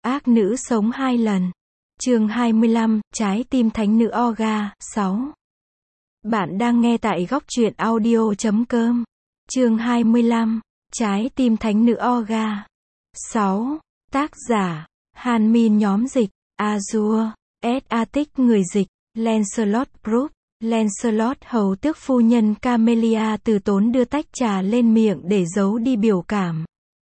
Ác nữ sống 2 lần. Chương 25, Trái tim thánh nữ Olga, 6. Bạn đang nghe tại góc truyện audio.com. Chương 25, Trái tim thánh nữ Olga, 6. Tác giả, Han Min. Nhóm dịch, Azure, Attic. Người dịch, Lancelot Group. Lancelot. Hầu tước phu nhân Camelia từ tốn đưa tách trà lên miệng để giấu đi biểu cảm.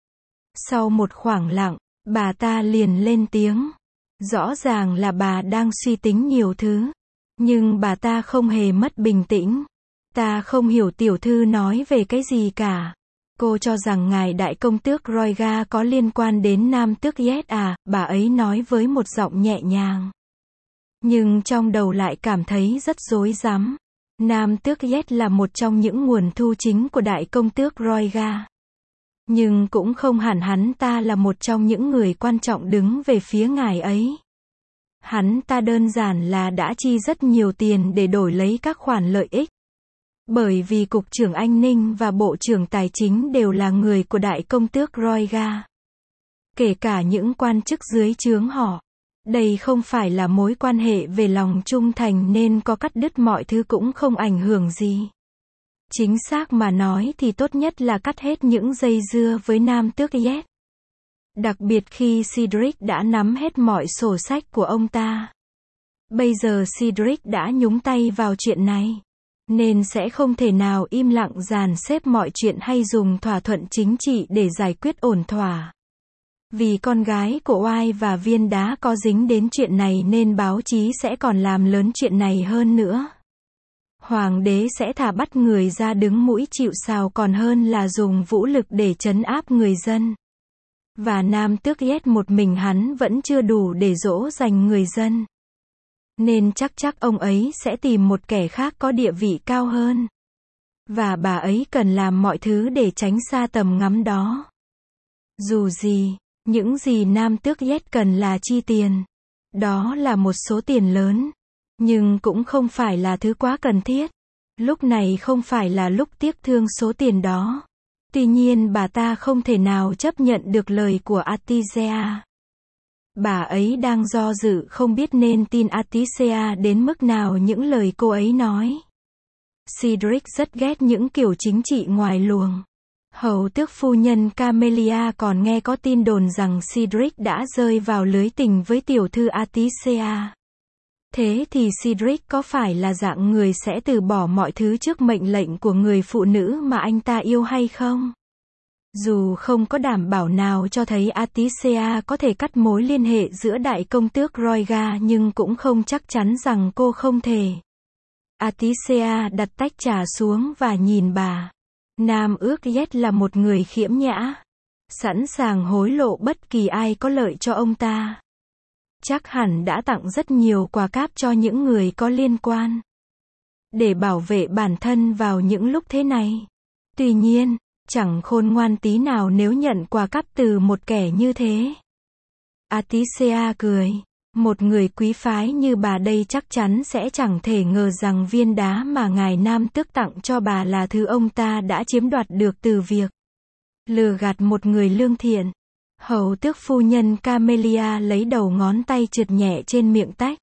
Sau một khoảng lặng, bà ta liền lên tiếng. Rõ ràng là bà đang suy tính nhiều thứ. Nhưng bà ta không hề mất bình tĩnh. Ta không hiểu tiểu thư nói về cái gì cả. Cô cho rằng ngài đại công tước Royga có liên quan đến nam tước Yết à, bà ấy nói với một giọng nhẹ nhàng. Nhưng trong đầu lại cảm thấy rất rối rắm. Nam tước Yết là một trong những nguồn thu chính của đại công tước Royga. Nhưng cũng không hẳn hắn ta là một trong những người quan trọng đứng về phía ngài ấy. Hắn ta đơn giản là đã chi rất nhiều tiền để đổi lấy các khoản lợi ích. Bởi vì Cục trưởng An ninh và Bộ trưởng Tài chính đều là người của đại công tước Royga. Kể cả những quan chức dưới trướng họ. Đây không phải là mối quan hệ về lòng trung thành nên có cắt đứt mọi thứ cũng không ảnh hưởng gì. Chính xác mà nói thì tốt nhất là cắt hết những dây dưa với nam tước Yết. Đặc biệt khi Cedric đã nắm hết mọi sổ sách của ông ta. Bây giờ Cedric đã nhúng tay vào chuyện này. Nên sẽ không thể nào im lặng dàn xếp mọi chuyện hay dùng thỏa thuận chính trị để giải quyết ổn thỏa. Vì con gái của Oai và Viên Đá có dính đến chuyện này nên báo chí sẽ còn làm lớn chuyện này hơn nữa. Hoàng đế sẽ thà bắt người ra đứng mũi chịu sào còn hơn là dùng vũ lực để trấn áp người dân. Và nam tước Yết một mình hắn vẫn chưa đủ để dỗ dành người dân. Nên chắc ông ấy sẽ tìm một kẻ khác có địa vị cao hơn. Và bà ấy cần làm mọi thứ để tránh xa tầm ngắm đó. Dù gì, những gì nam tước Yết cần là chi tiền. Đó là một số tiền lớn. Nhưng cũng không phải là thứ quá cần thiết. Lúc này không phải là lúc tiếc thương số tiền đó. Tuy nhiên bà ta không thể nào chấp nhận được lời của Artisea. Bà ấy đang do dự không biết nên tin Artisea đến mức nào những lời cô ấy nói. Cedric rất ghét những kiểu chính trị ngoài luồng. Hầu tước phu nhân Camelia còn nghe có tin đồn rằng Cedric đã rơi vào lưới tình với tiểu thư Artisea. Thế thì Cedric có phải là dạng người sẽ từ bỏ mọi thứ trước mệnh lệnh của người phụ nữ mà anh ta yêu hay không? Dù không có đảm bảo nào cho thấy Artisea có thể cắt mối liên hệ giữa đại công tước Royga nhưng cũng không chắc chắn rằng cô không thể. Artisea đặt tách trà xuống và nhìn bà. Nam ước Yết là một người khiêm nhã. Sẵn sàng hối lộ bất kỳ ai có lợi cho ông ta. Chắc hẳn đã tặng rất nhiều quà cáp cho những người có liên quan. Để bảo vệ bản thân vào những lúc thế này. Tuy nhiên, chẳng khôn ngoan tí nào nếu nhận quà cáp từ một kẻ như thế. Artisea cười. Một người quý phái như bà đây chắc chắn sẽ chẳng thể ngờ rằng viên đá mà ngài nam tước tặng cho bà là thứ ông ta đã chiếm đoạt được từ việc lừa gạt một người lương thiện. Hầu tước phu nhân Camelia lấy đầu ngón tay trượt nhẹ trên miệng tách.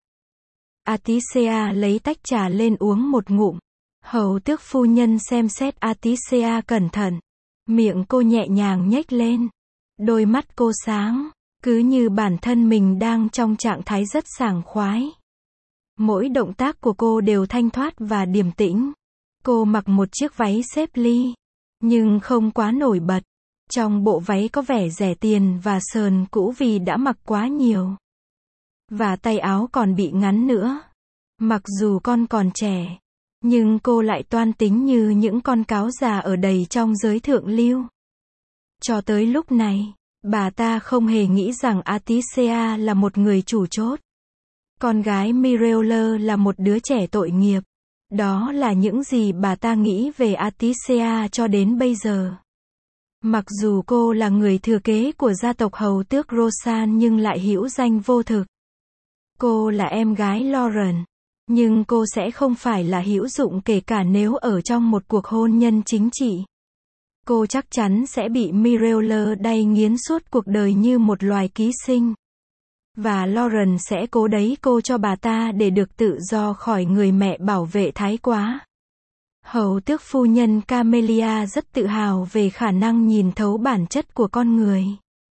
Artisea lấy tách trà lên uống một ngụm. Hầu tước phu nhân xem xét Artisea cẩn thận. Miệng cô nhẹ nhàng nhếch lên. Đôi mắt cô sáng, cứ như bản thân mình đang trong trạng thái rất sảng khoái. Mỗi động tác của cô đều thanh thoát và điềm tĩnh. Cô mặc một chiếc váy xếp ly, nhưng không quá nổi bật. Trong bộ váy có vẻ rẻ tiền và sờn cũ vì đã mặc quá nhiều. Và tay áo còn bị ngắn nữa. Mặc dù con còn trẻ, nhưng cô lại toan tính như những con cáo già ở đầy trong giới thượng lưu. Cho tới lúc này, bà ta không hề nghĩ rằng Artisea là một người chủ chốt. Con gái Mireille là một đứa trẻ tội nghiệp. Đó là những gì bà ta nghĩ về Artisea cho đến bây giờ. Mặc dù cô là người thừa kế của gia tộc hầu tước Rosan nhưng lại hữu danh vô thực. Cô là em gái Lauren. Nhưng cô sẽ không phải là hữu dụng kể cả nếu ở trong một cuộc hôn nhân chính trị. Cô chắc chắn sẽ bị Mireille đay nghiến suốt cuộc đời như một loài ký sinh. Và Lauren sẽ cố đẩy cô cho bà ta để được tự do khỏi người mẹ bảo vệ thái quá. Hầu tước phu nhân Camelia rất tự hào về khả năng nhìn thấu bản chất của con người.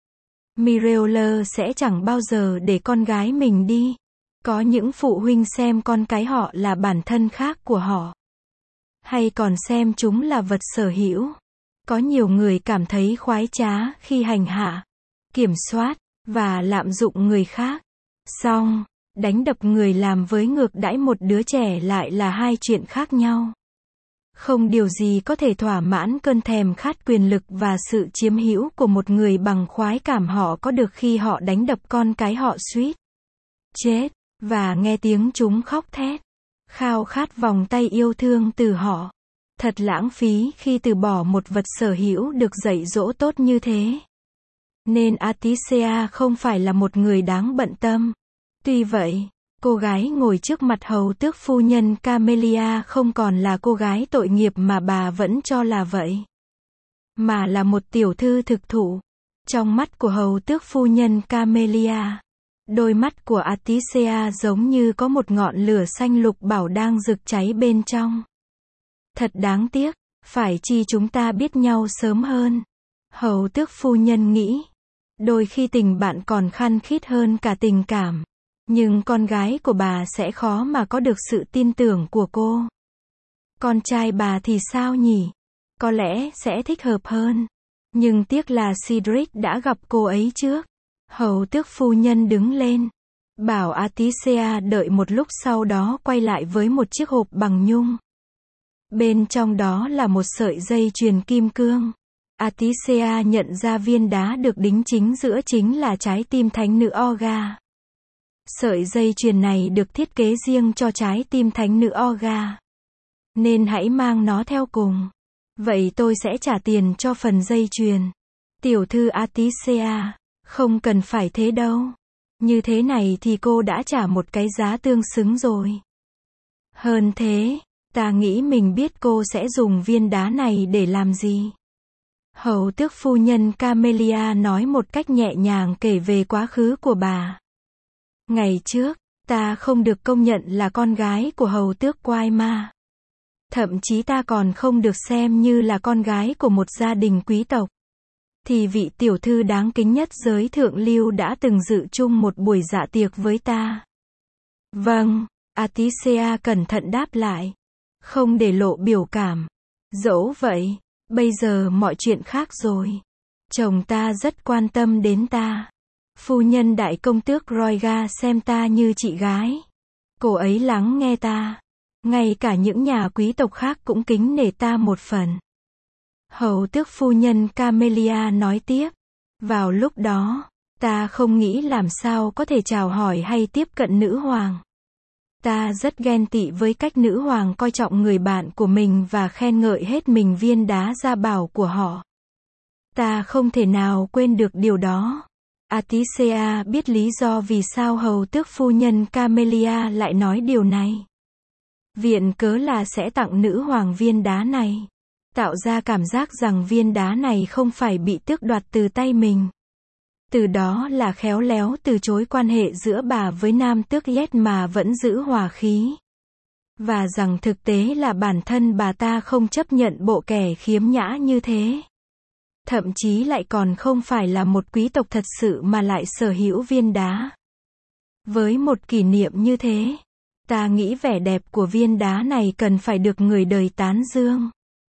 Mireille sẽ chẳng bao giờ để con gái mình đi. Có những phụ huynh xem con cái họ là bản thân khác của họ. Hay còn xem chúng là vật sở hữu. Có nhiều người cảm thấy khoái trá khi hành hạ, kiểm soát, và lạm dụng người khác. Song, đánh đập người làm với ngược đãi một đứa trẻ lại là hai chuyện khác nhau. Không điều gì có thể thỏa mãn cơn thèm khát quyền lực và sự chiếm hữu của một người bằng khoái cảm họ có được khi họ đánh đập con cái họ suýt chết, và nghe tiếng chúng khóc thét, khao khát vòng tay yêu thương từ họ. Thật lãng phí khi từ bỏ một vật sở hữu được dạy dỗ tốt như thế. Nên Atisea không phải là một người đáng bận tâm. Tuy vậy, cô gái ngồi trước mặt hầu tước phu nhân Camelia không còn là cô gái tội nghiệp mà bà vẫn cho là vậy, mà là một tiểu thư thực thụ. Trong mắt của hầu tước phu nhân Camelia, đôi mắt của Atisea giống như có một ngọn lửa xanh lục bảo đang rực cháy bên trong. Thật đáng tiếc, phải chi chúng ta biết nhau sớm hơn. Hầu tước phu nhân nghĩ, đôi khi tình bạn còn khăng khít hơn cả tình cảm. Nhưng con gái của bà sẽ khó mà có được sự tin tưởng của cô. Con trai bà thì sao nhỉ? Có lẽ sẽ thích hợp hơn. Nhưng tiếc là Cedric đã gặp cô ấy trước. Hầu tước phu nhân đứng lên, bảo Atisea đợi một lúc, sau đó quay lại với một chiếc hộp bằng nhung. Bên trong đó là một sợi dây chuyền kim cương. Atisea nhận ra viên đá được đính chính giữa chính là trái tim thánh nữ Olga. Sợi dây chuyền này được thiết kế riêng cho trái tim thánh nữ Olga. Nên hãy mang nó theo cùng. Vậy tôi sẽ trả tiền cho phần dây chuyền. Tiểu thư Atisea, không cần phải thế đâu. Như thế này thì cô đã trả một cái giá tương xứng rồi. Hơn thế, ta nghĩ mình biết cô sẽ dùng viên đá này để làm gì. Hầu tước phu nhân Camelia nói một cách nhẹ nhàng kể về quá khứ của bà. Ngày trước, ta không được công nhận là con gái của hầu tước Quaima. Thậm chí ta còn không được xem như là con gái của một gia đình quý tộc. Thì vị tiểu thư đáng kính nhất giới thượng lưu đã từng dự chung một buổi dạ tiệc với ta. Vâng, Atisea cẩn thận đáp lại, không để lộ biểu cảm. Dẫu vậy, bây giờ mọi chuyện khác rồi. Chồng ta rất quan tâm đến ta. Phu nhân đại công tước Royga xem ta như chị gái. Cô ấy lắng nghe ta. Ngay cả những nhà quý tộc khác cũng kính nể ta một phần. Hầu tước phu nhân Camelia nói tiếp. Vào lúc đó, ta không nghĩ làm sao có thể chào hỏi hay tiếp cận nữ hoàng. Ta rất ghen tị với cách nữ hoàng coi trọng người bạn của mình và khen ngợi hết mình viên đá gia bảo của họ. Ta không thể nào quên được điều đó. Atisea biết lý do vì sao hầu tước phu nhân Camelia lại nói điều này. Viện cớ là sẽ tặng nữ hoàng viên đá này. Tạo ra cảm giác rằng viên đá này không phải bị tước đoạt từ tay mình. Từ đó là khéo léo từ chối quan hệ giữa bà với nam tước Yết mà vẫn giữ hòa khí. Và rằng thực tế là bản thân bà ta không chấp nhận bộ kẻ khiếm nhã như thế. Thậm chí lại còn không phải là một quý tộc thật sự mà lại sở hữu viên đá. Với một kỷ niệm như thế, ta nghĩ vẻ đẹp của viên đá này cần phải được người đời tán dương.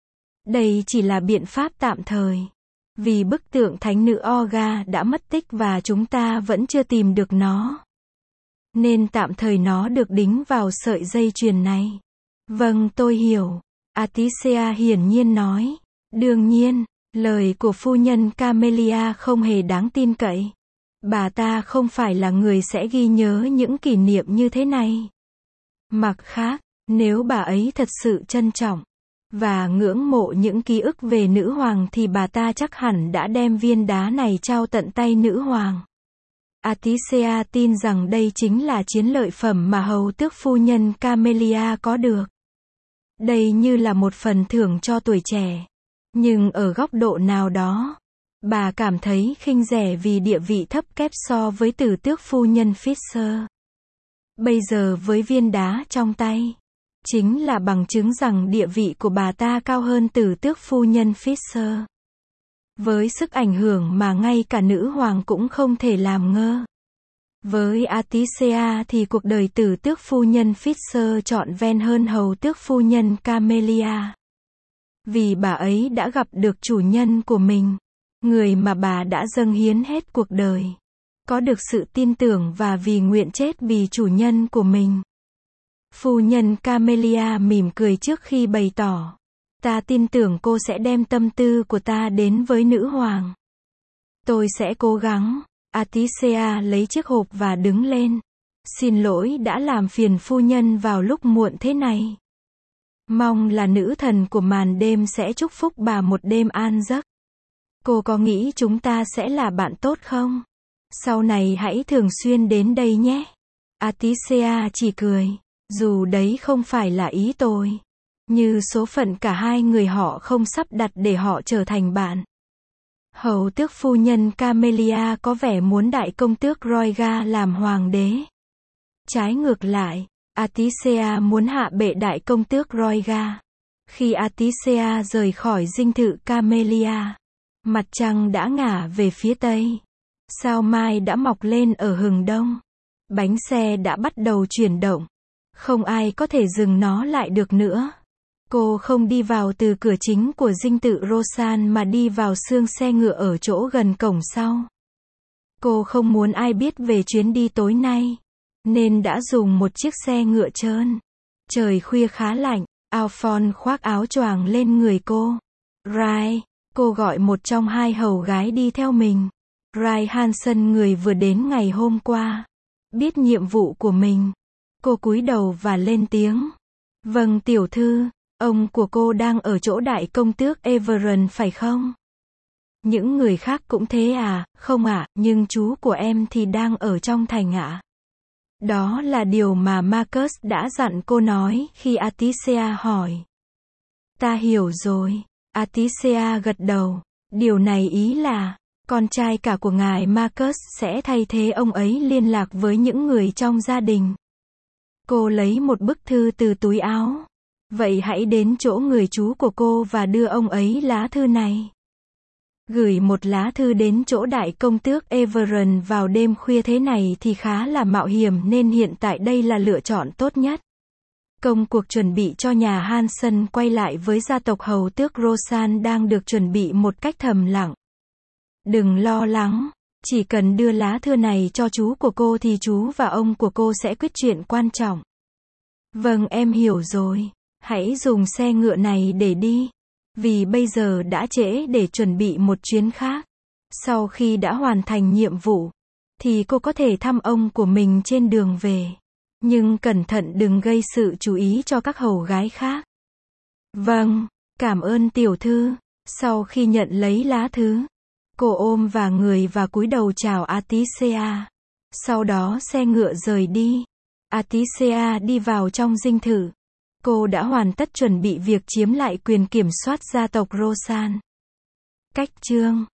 Đây chỉ là biện pháp tạm thời. Vì bức tượng thánh nữ Olga đã mất tích và chúng ta vẫn chưa tìm được nó. Nên tạm thời nó được đính vào sợi dây chuyền này. Vâng, tôi hiểu. Atisea hiển nhiên nói. Đương nhiên, lời của phu nhân Camelia không hề đáng tin cậy. Bà ta không phải là người sẽ ghi nhớ những kỷ niệm như thế này. Mặt khác, nếu bà ấy thật sự trân trọng và ngưỡng mộ những ký ức về nữ hoàng thì bà ta chắc hẳn đã đem viên đá này trao tận tay nữ hoàng. Atisea tin rằng đây chính là chiến lợi phẩm mà hầu tước phu nhân Camelia có được. Đây như là một phần thưởng cho tuổi trẻ. Nhưng ở góc độ nào đó, Bà cảm thấy khinh rẻ vì địa vị thấp kém so với tử tước phu nhân Fisher. Bây giờ với viên đá trong tay, chính là bằng chứng rằng địa vị của bà ta cao hơn tử tước phu nhân Fisher. Với sức ảnh hưởng mà ngay cả nữ hoàng cũng không thể làm ngơ. Với Atisea thì cuộc đời tử tước phu nhân Fisher trọn vẹn hơn hầu tước phu nhân Camelia. Vì bà ấy đã gặp được chủ nhân của mình, người mà bà đã dâng hiến hết cuộc đời. Có được sự tin tưởng và vì nguyện chết vì chủ nhân của mình. Phu nhân Camelia mỉm cười trước khi bày tỏ. Ta tin tưởng cô sẽ đem tâm tư của ta đến với nữ hoàng. Tôi sẽ cố gắng. Atisea lấy chiếc hộp và đứng lên. Xin lỗi đã làm phiền phu nhân vào lúc muộn thế này. Mong là nữ thần của màn đêm sẽ chúc phúc bà một đêm an giấc. Cô có nghĩ chúng ta sẽ là bạn tốt không? Sau này hãy thường xuyên đến đây nhé. Atisea chỉ cười. Dù đấy không phải là ý tôi. Như số phận cả hai người họ không sắp đặt để họ trở thành bạn. Hầu tước phu nhân Camelia có vẻ muốn đại công tước Royga làm hoàng đế. Trái ngược lại, Atisea muốn hạ bệ đại công tước Royga. Khi Atisea rời khỏi dinh thự Camelia, mặt trăng đã ngả về phía tây. Sao mai đã mọc lên ở hừng đông. Bánh xe đã bắt đầu chuyển động. Không ai có thể dừng nó lại được nữa. Cô không đi vào từ cửa chính của dinh thự Rosan mà đi vào xương xe ngựa ở chỗ gần cổng sau. Cô không muốn ai biết về chuyến đi tối nay, nên đã dùng một chiếc xe ngựa trơn. Trời khuya khá lạnh, Alphonse khoác áo choàng lên người cô. Rai, cô gọi một trong hai hầu gái đi theo mình. Rai Hansen, người vừa đến ngày hôm qua, biết nhiệm vụ của mình. Cô cúi đầu và lên tiếng. Vâng tiểu thư, ông của cô đang ở chỗ đại công tước Everon phải không? Những người khác cũng thế à? Không ạ, nhưng chú của em thì đang ở trong thành ạ. Đó là điều mà Marcus đã dặn cô nói khi Atisea hỏi. Ta hiểu rồi. Atisea gật đầu. Điều này ý là, con trai cả của ngài Marcus sẽ thay thế ông ấy liên lạc với những người trong gia đình. Cô lấy một bức thư từ túi áo. Vậy hãy đến chỗ người chú của cô và đưa ông ấy lá thư này. Gửi một lá thư đến chỗ đại công tước Everon vào đêm khuya thế này thì khá là mạo hiểm nên hiện tại đây là lựa chọn tốt nhất. Công cuộc chuẩn bị cho nhà Hansen quay lại với gia tộc hầu tước Rosan đang được chuẩn bị một cách thầm lặng. Đừng lo lắng, chỉ cần đưa lá thư này cho chú của cô thì chú và ông của cô sẽ quyết chuyện quan trọng. Vâng em hiểu rồi, hãy dùng xe ngựa này để đi. Vì bây giờ đã trễ để chuẩn bị một chuyến khác. Sau khi đã hoàn thành nhiệm vụ, thì cô có thể thăm ông của mình trên đường về. Nhưng cẩn thận đừng gây sự chú ý cho các hầu gái khác. Vâng, cảm ơn tiểu thư. Sau khi nhận lấy lá thư, cô ôm và người và cúi đầu chào Atisea. Sau đó xe ngựa rời đi. Atisea đi vào trong dinh thự. Cô đã hoàn tất chuẩn bị việc chiếm lại quyền kiểm soát gia tộc Rosan. Cách chương